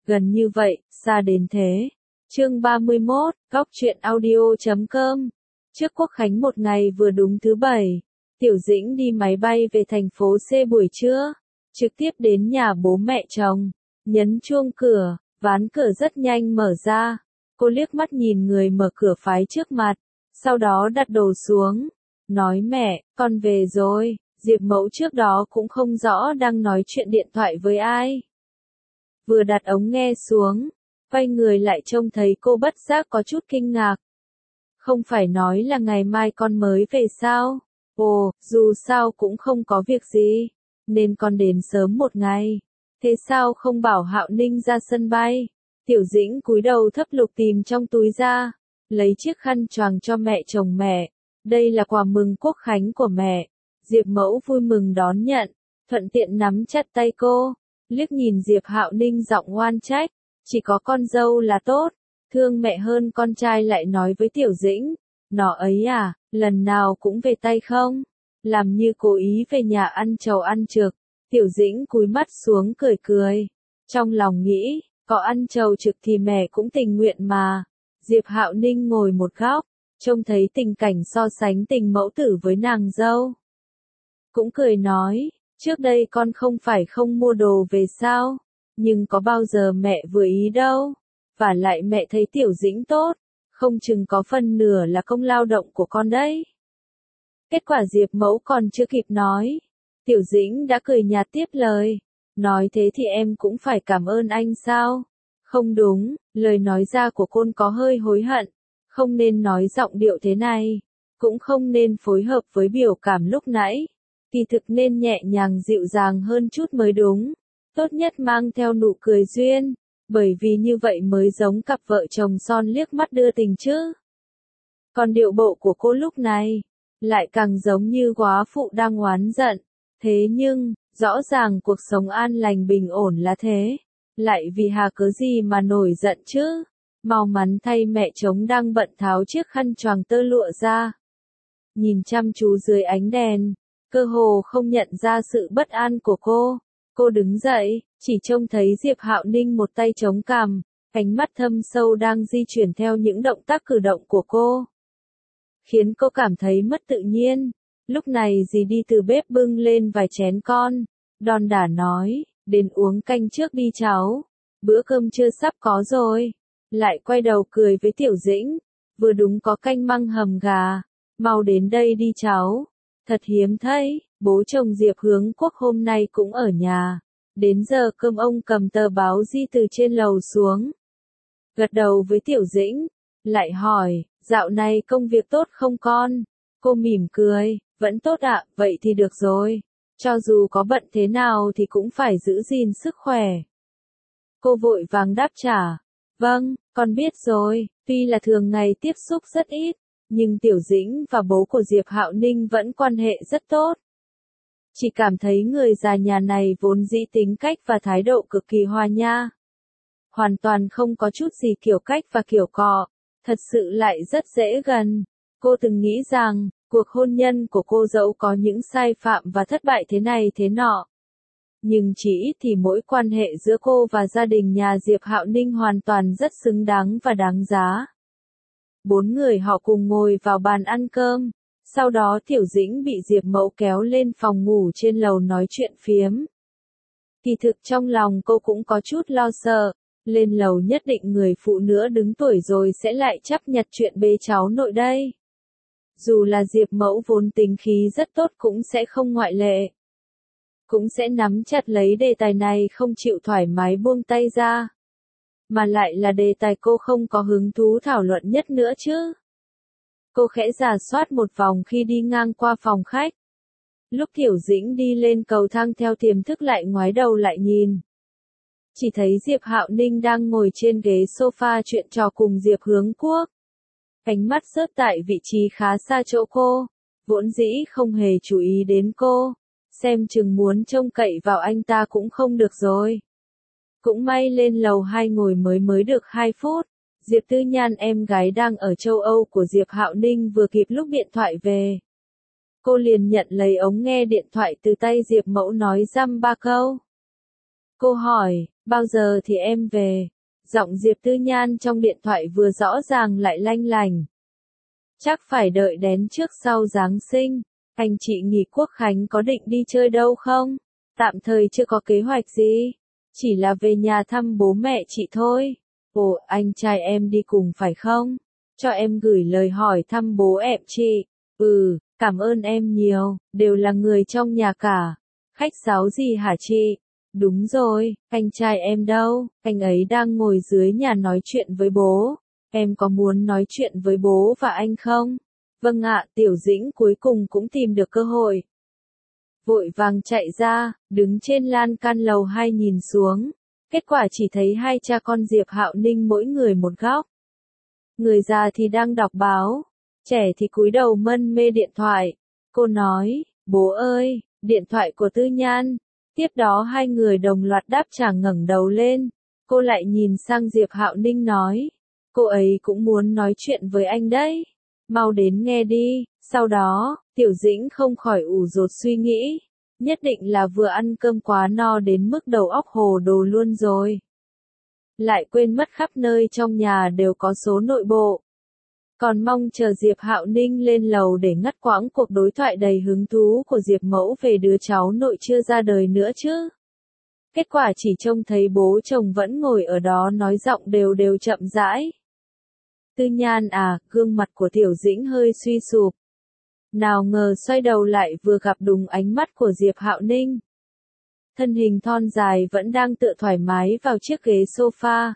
gần như vậy, xa đến thế. Chương 31, Góc truyện audio.com. Trước Quốc khánh một ngày vừa đúng thứ Bảy, Tiểu Dĩnh đi máy bay về thành phố C buổi trưa, trực tiếp đến nhà bố mẹ chồng, nhấn chuông cửa, ván cửa rất nhanh mở ra. Cô liếc mắt nhìn người mở cửa phái trước mặt, sau đó đặt đồ xuống, nói mẹ, con về rồi. Diệp Mẫu trước đó cũng không rõ đang nói chuyện điện thoại với ai. Vừa đặt ống nghe xuống, quay người lại trông thấy cô bất giác có chút kinh ngạc. Không phải nói là ngày mai con mới về sao? Ồ, dù sao cũng không có việc gì, nên con đến sớm một ngày. Thế sao không bảo Hạo Ninh ra sân bay? Tiểu Dĩnh cúi đầu thấp lục tìm trong túi ra, lấy chiếc khăn choàng cho mẹ chồng mẹ. Đây là quà mừng Quốc khánh của mẹ. Diệp Mẫu vui mừng đón nhận, thuận tiện nắm chặt tay cô, liếc nhìn Diệp Hạo Ninh giọng oan trách, chỉ có con dâu là tốt, thương mẹ hơn con trai lại nói với Tiểu Dĩnh, nó ấy à, lần nào cũng về tay không, làm như cố ý về nhà ăn trầu ăn trực. Tiểu Dĩnh cúi mắt xuống cười cười, trong lòng nghĩ, có ăn trầu trực thì mẹ cũng tình nguyện mà. Diệp Hạo Ninh ngồi một góc, trông thấy tình cảnh so sánh tình mẫu tử với nàng dâu. Cũng cười nói, trước đây con không phải không mua đồ về sao, nhưng có bao giờ mẹ vừa ý đâu, và lại mẹ thấy Tiểu Dĩnh tốt, không chừng có phần nửa là công lao động của con đấy. Kết quả Diệp Mẫu còn chưa kịp nói, Tiểu Dĩnh đã cười nhạt tiếp lời, nói thế thì em cũng phải cảm ơn anh sao? Không đúng, lời nói ra của cô có hơi hối hận, không nên nói giọng điệu thế này, cũng không nên phối hợp với biểu cảm lúc nãy. Kỳ thực nên nhẹ nhàng dịu dàng hơn chút mới đúng, tốt nhất mang theo nụ cười duyên, bởi vì như vậy mới giống cặp vợ chồng son liếc mắt đưa tình chứ. Còn điệu bộ của cô lúc này, lại càng giống như góa phụ đang oán giận, thế nhưng, rõ ràng cuộc sống an lành bình ổn là thế, lại vì hà cớ gì mà nổi giận chứ. Mau mắn thay mẹ chồng đang bận tháo chiếc khăn choàng tơ lụa ra, nhìn chăm chú dưới ánh đèn, cơ hồ không nhận ra sự bất an của cô. Cô đứng dậy, chỉ trông thấy Diệp Hạo Ninh một tay chống cằm, ánh mắt thâm sâu đang di chuyển theo những động tác cử động của cô, khiến cô cảm thấy mất tự nhiên. Lúc này dì đi từ bếp bưng lên vài chén con, đon đả nói, đến uống canh trước đi cháu, bữa cơm trưa sắp có rồi. Lại quay đầu cười với Tiểu Dĩnh, vừa đúng có canh măng hầm gà, mau đến đây đi cháu. Thật hiếm thấy, bố chồng Diệp Hướng Quốc hôm nay cũng ở nhà. Đến giờ cơm ông cầm tờ báo di từ trên lầu xuống, gật đầu với Tiểu Dĩnh, lại hỏi, dạo này công việc tốt không con? Cô mỉm cười, vẫn tốt ạ, vậy thì được rồi. Cho dù có bận thế nào thì cũng phải giữ gìn sức khỏe. Cô vội vàng đáp trả, vâng, con biết rồi. Tuy là thường ngày tiếp xúc rất ít, nhưng Tiểu Dĩnh và bố của Diệp Hạo Ninh vẫn quan hệ rất tốt. Chỉ cảm thấy người già nhà này vốn dĩ tính cách và thái độ cực kỳ hòa nha. Hoàn toàn không có chút gì kiểu cách và kiểu cọ, thật sự lại rất dễ gần. Cô từng nghĩ rằng, cuộc hôn nhân của cô dẫu có những sai phạm và thất bại thế này thế nọ, nhưng chỉ ít thì mỗi quan hệ giữa cô và gia đình nhà Diệp Hạo Ninh hoàn toàn rất xứng đáng và đáng giá. 4 người họ cùng ngồi vào bàn ăn cơm, sau đó Tiểu Dĩnh bị Diệp Mẫu kéo lên phòng ngủ trên lầu nói chuyện phiếm. Kỳ thực trong lòng cô cũng có chút lo sợ, lên lầu nhất định người phụ nữ đứng tuổi rồi sẽ lại chấp nhặt chuyện bế cháu nội đây. Dù là Diệp Mẫu vốn tính khí rất tốt cũng sẽ không ngoại lệ. Cũng sẽ nắm chặt lấy đề tài này không chịu thoải mái buông tay ra. Mà lại là đề tài cô không có hứng thú thảo luận nhất nữa chứ. Cô khẽ rà soát một vòng khi đi ngang qua phòng khách. Lúc Tiểu Dĩnh đi lên cầu thang theo tiềm thức lại ngoái đầu lại nhìn. Chỉ thấy Diệp Hạo Ninh đang ngồi trên ghế sofa chuyện trò cùng Diệp Hướng Quốc. Ánh mắt rớt tại vị trí khá xa chỗ cô, vốn dĩ không hề chú ý đến cô, xem chừng muốn trông cậy vào anh ta cũng không được rồi. Cũng may lên lầu 2 ngồi mới được 2 phút, Diệp Tư Nhan em gái đang ở châu Âu của Diệp Hạo Ninh vừa kịp lúc điện thoại về. Cô liền nhận lấy ống nghe điện thoại từ tay Diệp Mẫu nói dăm ba câu. Cô hỏi, bao giờ thì em về? Giọng Diệp Tư Nhan trong điện thoại vừa rõ ràng lại lanh lành. Chắc phải đợi đến trước sau Giáng sinh. Anh chị nghỉ Quốc khánh có định đi chơi đâu không? Tạm thời chưa có kế hoạch gì. Chỉ là về nhà thăm bố mẹ chị thôi. Ồ, anh trai em đi cùng phải không? Cho em gửi lời hỏi thăm bố em chị. Ừ, cảm ơn em nhiều, đều là người trong nhà cả. Khách sáo gì hả chị? Đúng rồi, anh trai em đâu? Anh ấy đang ngồi dưới nhà nói chuyện với bố. Em có muốn nói chuyện với bố và anh không? Vâng ạ, Tiểu Dĩnh cuối cùng cũng tìm được cơ hội. Vội vàng chạy ra, đứng trên lan can lầu 2 nhìn xuống. Kết quả chỉ thấy hai cha con Diệp Hạo Ninh mỗi người một góc. Người già thì đang đọc báo, trẻ thì cúi đầu mân mê điện thoại. Cô nói, bố ơi, điện thoại của Tư Nhan. Tiếp đó hai người đồng loạt đáp trả ngẩng đầu lên. Cô lại nhìn sang Diệp Hạo Ninh nói, cô ấy cũng muốn nói chuyện với anh đấy. Mau đến nghe đi. Sau đó, Tiểu Dĩnh không khỏi ủ rột suy nghĩ. Nhất định là vừa ăn cơm quá no đến mức đầu óc hồ đồ luôn rồi. Lại quên mất khắp nơi trong nhà đều có số nội bộ. Còn mong chờ Diệp Hạo Ninh lên lầu để ngắt quãng cuộc đối thoại đầy hứng thú của Diệp Mẫu về đứa cháu nội chưa ra đời nữa chứ. Kết quả chỉ trông thấy bố chồng vẫn ngồi ở đó nói giọng đều đều chậm rãi. Tư Nhan à, gương mặt của Tiểu Dĩnh hơi suy sụp. Nào ngờ xoay đầu lại vừa gặp đúng ánh mắt của Diệp Hạo Ninh. Thân hình thon dài vẫn đang tựa thoải mái vào chiếc ghế sofa.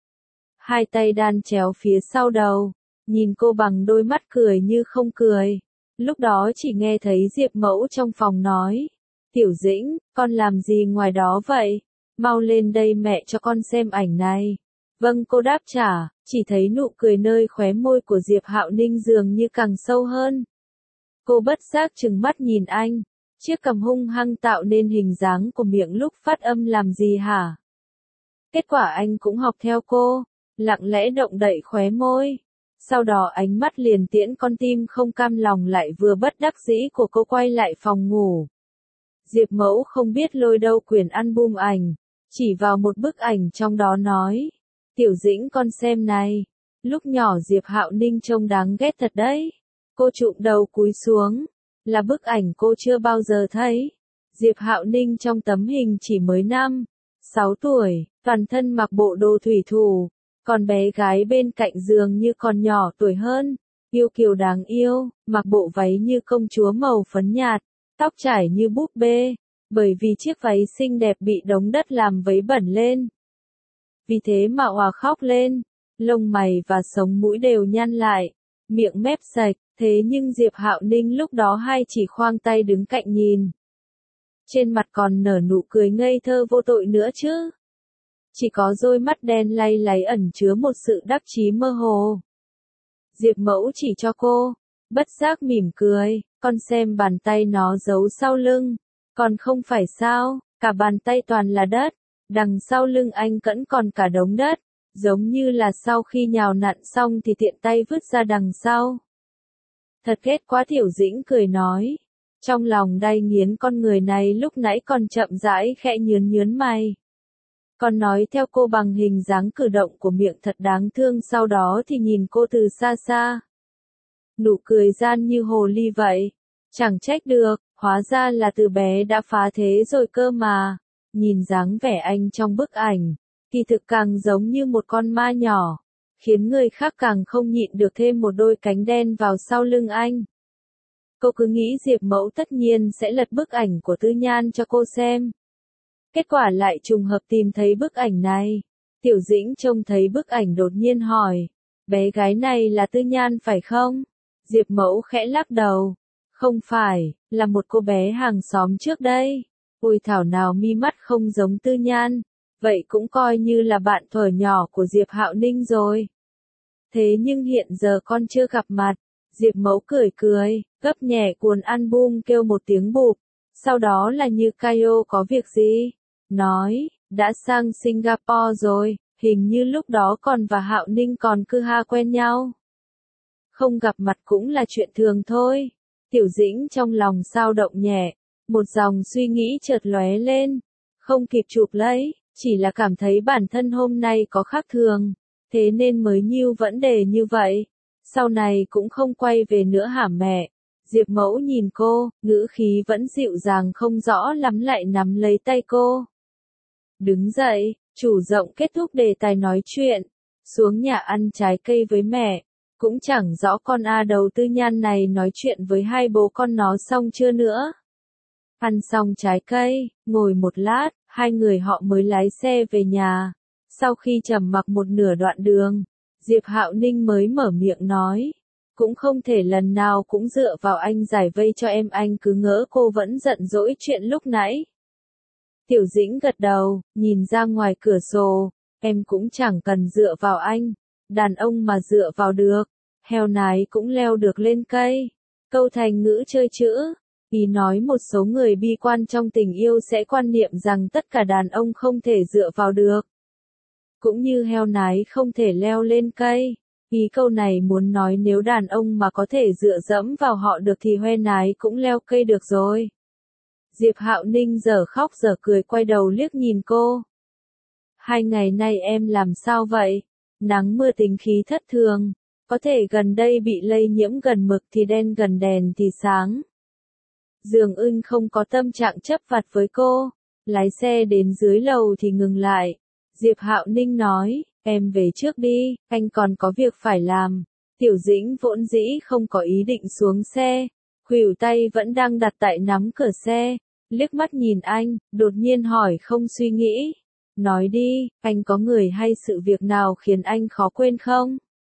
Hai tay đan chéo phía sau đầu, nhìn cô bằng đôi mắt cười như không cười. Lúc đó chỉ nghe thấy Diệp Mẫu trong phòng nói. Tiểu Dĩnh, con làm gì ngoài đó vậy? Mau lên đây mẹ cho con xem ảnh này. Vâng cô đáp trả, chỉ thấy nụ cười nơi khóe môi của Diệp Hạo Ninh dường như càng sâu hơn. Cô bất giác trừng mắt nhìn anh. Chiếc cằm hung hăng tạo nên hình dáng của miệng lúc phát âm làm gì hả? Kết quả anh cũng học theo cô, lặng lẽ động đậy khóe môi. Sau đó ánh mắt liền tiễn con tim không cam lòng lại vừa bất đắc dĩ của cô quay lại phòng ngủ. Diệp Mẫu không biết lôi đâu quyển album ảnh, chỉ vào một bức ảnh trong đó nói. Tiểu Dĩnh con xem này, lúc nhỏ Diệp Hạo Ninh trông đáng ghét thật đấy. Cô chụm đầu cúi xuống, là bức ảnh cô chưa bao giờ thấy. Diệp Hạo Ninh trong tấm hình chỉ mới 6 tuổi, toàn thân mặc bộ đồ thủy thủ, còn bé gái bên cạnh giường như còn nhỏ tuổi hơn, yêu kiều đáng yêu, mặc bộ váy như công chúa màu phấn nhạt, tóc trải như búp bê, bởi vì chiếc váy xinh đẹp bị đống đất làm vấy bẩn lên. Vì thế mà òa khóc lên, lông mày và sống mũi đều nhăn lại, miệng mép sạch, thế nhưng Diệp Hạo Ninh lúc đó hay chỉ khoang tay đứng cạnh nhìn. Trên mặt còn nở nụ cười ngây thơ vô tội nữa chứ. Chỉ có đôi mắt đen lay láy ẩn chứa một sự đắc chí mơ hồ. Diệp Mẫu chỉ cho cô, bất giác mỉm cười, con xem bàn tay nó giấu sau lưng, còn không phải sao, cả bàn tay toàn là đất, đằng sau lưng anh vẫn còn cả đống đất, giống như là sau khi nhào nặn xong thì tiện tay vứt ra đằng sau. Thật ghét quá Tiểu Dĩnh cười nói. Trong lòng đay nghiến con người này lúc nãy còn chậm rãi khẽ nhướn nhướn mày. Còn nói theo cô bằng hình dáng cử động của miệng thật đáng thương sau đó thì nhìn cô từ xa xa. Nụ cười gian như hồ ly vậy. Chẳng trách được, hóa ra là từ bé đã phá thế rồi cơ mà. Nhìn dáng vẻ anh trong bức ảnh, kỳ thực càng giống như một con ma nhỏ, khiến người khác càng không nhịn được thêm một đôi cánh đen vào sau lưng anh. Cô cứ nghĩ Diệp Mẫu tất nhiên sẽ lật bức ảnh của Tư Nhan cho cô xem. Kết quả lại trùng hợp tìm thấy bức ảnh này. Tiểu Dĩnh trông thấy bức ảnh đột nhiên hỏi, bé gái này là Tư Nhan phải không? Diệp Mẫu khẽ lắc đầu, không phải, là một cô bé hàng xóm trước đây. Ôi thảo nào mi mắt không giống Tư Nhan, vậy cũng coi như là bạn thuở nhỏ của Diệp Hạo Ninh rồi. Thế nhưng hiện giờ con chưa gặp mặt. Diệp Mẫu cười cười, gấp nhẹ cuốn album kêu một tiếng bụp. Sau đó là như Kayo có việc gì? Nói, đã sang Singapore rồi, hình như lúc đó còn và Hạo Ninh còn cứ ha quen nhau. Không gặp mặt cũng là chuyện thường thôi. Tiểu Dĩnh trong lòng sao động nhẹ, một dòng suy nghĩ chợt lóe lên. không kịp chụp lấy, chỉ là cảm thấy bản thân hôm nay có khác thường, thế nên mới nhiều vấn đề như vậy. Sau này cũng không quay về nữa hả mẹ? Diệp Mẫu nhìn cô, ngữ khí vẫn dịu dàng không rõ lắm lại nắm lấy tay cô. Đứng dậy, chủ rộng kết thúc đề tài nói chuyện, xuống nhà ăn trái cây với mẹ. Cũng chẳng rõ con A đầu tư nhan này nói chuyện với hai bố con nó xong chưa nữa. Ăn xong trái cây, ngồi một lát, hai người họ mới lái xe về nhà. Sau khi trầm mặc một nửa đoạn đường, Diệp Hạo Ninh mới mở miệng nói. Cũng không thể lần nào cũng dựa vào anh giải vây cho em, anh cứ ngỡ cô vẫn giận dỗi chuyện lúc nãy. Tiểu Dĩnh gật đầu, nhìn ra ngoài cửa sổ, em cũng chẳng cần dựa vào anh, đàn ông mà dựa vào được, heo nái cũng leo được lên cây. Câu thành ngữ chơi chữ, ý nói một số người bi quan trong tình yêu sẽ quan niệm rằng tất cả đàn ông không thể dựa vào được. Cũng như heo nái không thể leo lên cây. Ý câu này muốn nói nếu đàn ông mà có thể dựa dẫm vào họ được thì hoe nái cũng leo cây được rồi. Diệp Hạo Ninh giờ khóc giờ cười quay đầu liếc nhìn cô. 2 ngày nay em làm sao vậy? Nắng mưa tính khí thất thường, có thể gần đây bị lây nhiễm gần mực thì đen gần đèn thì sáng. Dương Ưng không có tâm trạng chấp vặt với cô, lái xe đến dưới lầu thì ngừng lại. Diệp Hạo Ninh nói, em về trước đi, anh còn có việc phải làm. Tiểu Dĩnh vốn dĩ không có ý định xuống xe, khuỷu tay vẫn đang đặt tại nắm cửa xe, liếc mắt nhìn anh, đột nhiên hỏi không suy nghĩ. Nói đi, anh có người hay sự việc nào khiến anh khó quên không?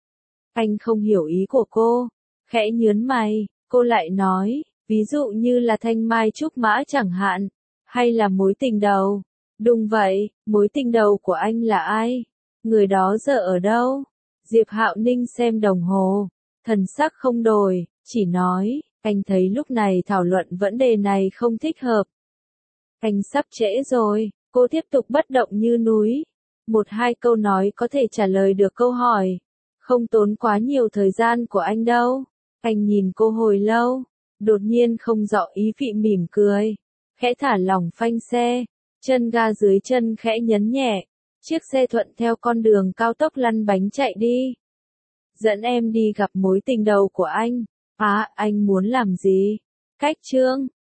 Anh không hiểu ý của cô, khẽ nhớn mày, cô lại nói, ví dụ như là Thanh Mai Trúc Mã chẳng hạn, hay là mối tình đầu. Đúng vậy, mối tình đầu của anh là ai? Người đó giờ ở đâu? Diệp Hạo Ninh xem đồng hồ, thần sắc không đổi, chỉ nói, anh thấy lúc này thảo luận vấn đề này không thích hợp. Anh sắp trễ rồi, cô tiếp tục bất động như núi. 1-2 câu nói có thể trả lời được câu hỏi, không tốn quá nhiều thời gian của anh đâu. Anh nhìn cô hồi lâu, đột nhiên không rõ ý vị mỉm cười, khẽ thả lỏng phanh xe, chân ga dưới chân khẽ nhấn nhẹ. Chiếc xe thuận theo con đường cao tốc lăn bánh chạy đi. Dẫn em đi gặp mối tình đầu của anh. À, anh muốn làm gì? Cách chương